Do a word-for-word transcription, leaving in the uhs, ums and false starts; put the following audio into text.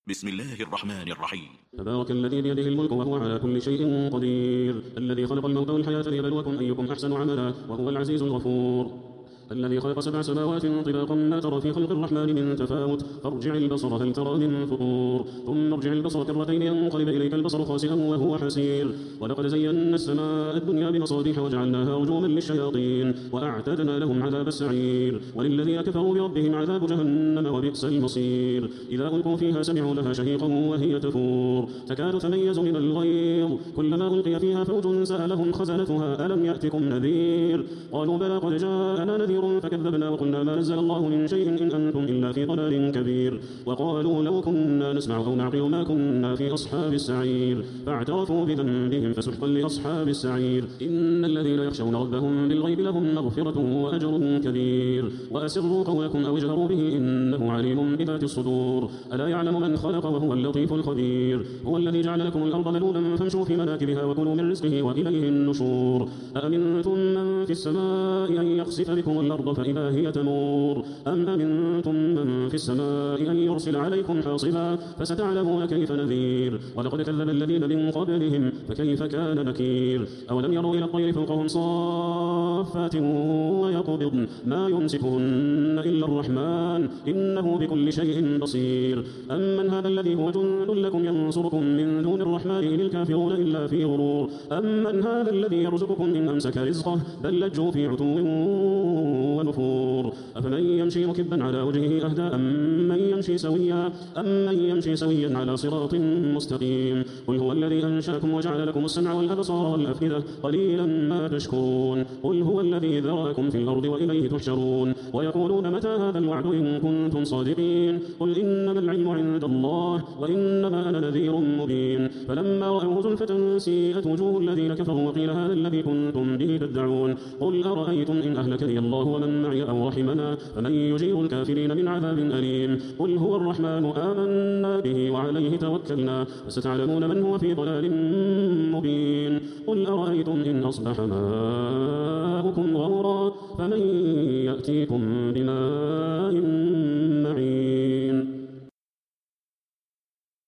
بسم الله الرحمن الرحيم. تبارك الذي بيده الملك وهو على كل شيء قدير، الذي خلق الموت والحياة ليبلوكم أيكم أحسن عملا وهو العزيز الغفور. الذي خلق سبع سماوات طباقا ما ترى في خلق الرحمن من تفاوت، فارجع البصر هل ترى من فطور، ثم ارجع البصر كرتين ينقلب إليك البصر خاسئا وهو حسير. ولقد زينا السماء الدنيا بمصابيح وجعلناها رجوما للشياطين وأعتدنا لهم عذاب السعير. وللذين كفروا بربهم عذاب جهنم وبئس المصير. إذا ألقوا فيها سمعوا لها شهيقا وهي تفور، تكاد تميز من الغيظ، كلما ألقي فيها فوج سألهم خزنتها ألم يأتكم نذير، قالوا بلى قد جاءنا نذير فكذبنا وقلنا ما نزل الله من شيء إن أنتم إلا في ضلال كبير. وقالوا لو كنا نسمع أو نعقل ما كنا في أصحاب السعير، فاعترفوا بذنبهم فسحقا لأصحاب السعير. إن الذين يخشون ربهم بالغيب لهم مغفرة وأجر كبير. وأسروا قولكم أو اجهروا به إنه عليم بذات الصدور. ألا يعلم من خلق وهو اللطيف الخبير. هو الذي جعل لكم الأرض ذلولا فامشوا في مناكبها وكلوا من رزقه وإليه النشور. أأمنتم من في السماء أن يخسف بكم الأرض فإذا هي تمور، أم أمنتم من في السماء أن يرسل عليكم حاصبا فستعلمون كيف نذير. ولقد كذب الذين من قبلهم فكيف كان نكير. أولم يروا إلى الطير فوقهم صافات ويقبضن ما يمسكهن إلا الرحمن إنه بكل شيء بصير. أمن هذا الذي هو جند لكم ينصركم من دون الرحمن إن الكافرون إلا في غرور. أمن هذا الذي يرزقكم إن أمسك رزقه بل لجوا في عتو ونفور. أفمن يمشي مكبا على وجهه أهدى أم من يمشي سويا أم من يمشي سويا على صراط مستقيم. قل هو الذي أنشأكم وجعل لكم السمع والأبصار والأفئدة قليلا ما تشكرون. قل هو الذي ذراكم في الأرض وإليه تحشرون. ويقولون متى هذا الوعد إن كنتم صادقين. قل إنما العلم عند الله وإنما أنا نذير مبين. فلما رأوه زلفة سيئت وجوه الذين كفروا وقيل هذا الذي كنتم به تدعون. قل أرأيتم إن أهلكني الله ومن معي أو رحمنا فمن يجير الكافرين من عذاب أليم. قل هو الرحمن آمنا به وعليه توكلنا فستعلمون من هو في ضلال مبين. قل أرأيتم إن أصبح ماؤكم غورا فمن يأتيكم بماء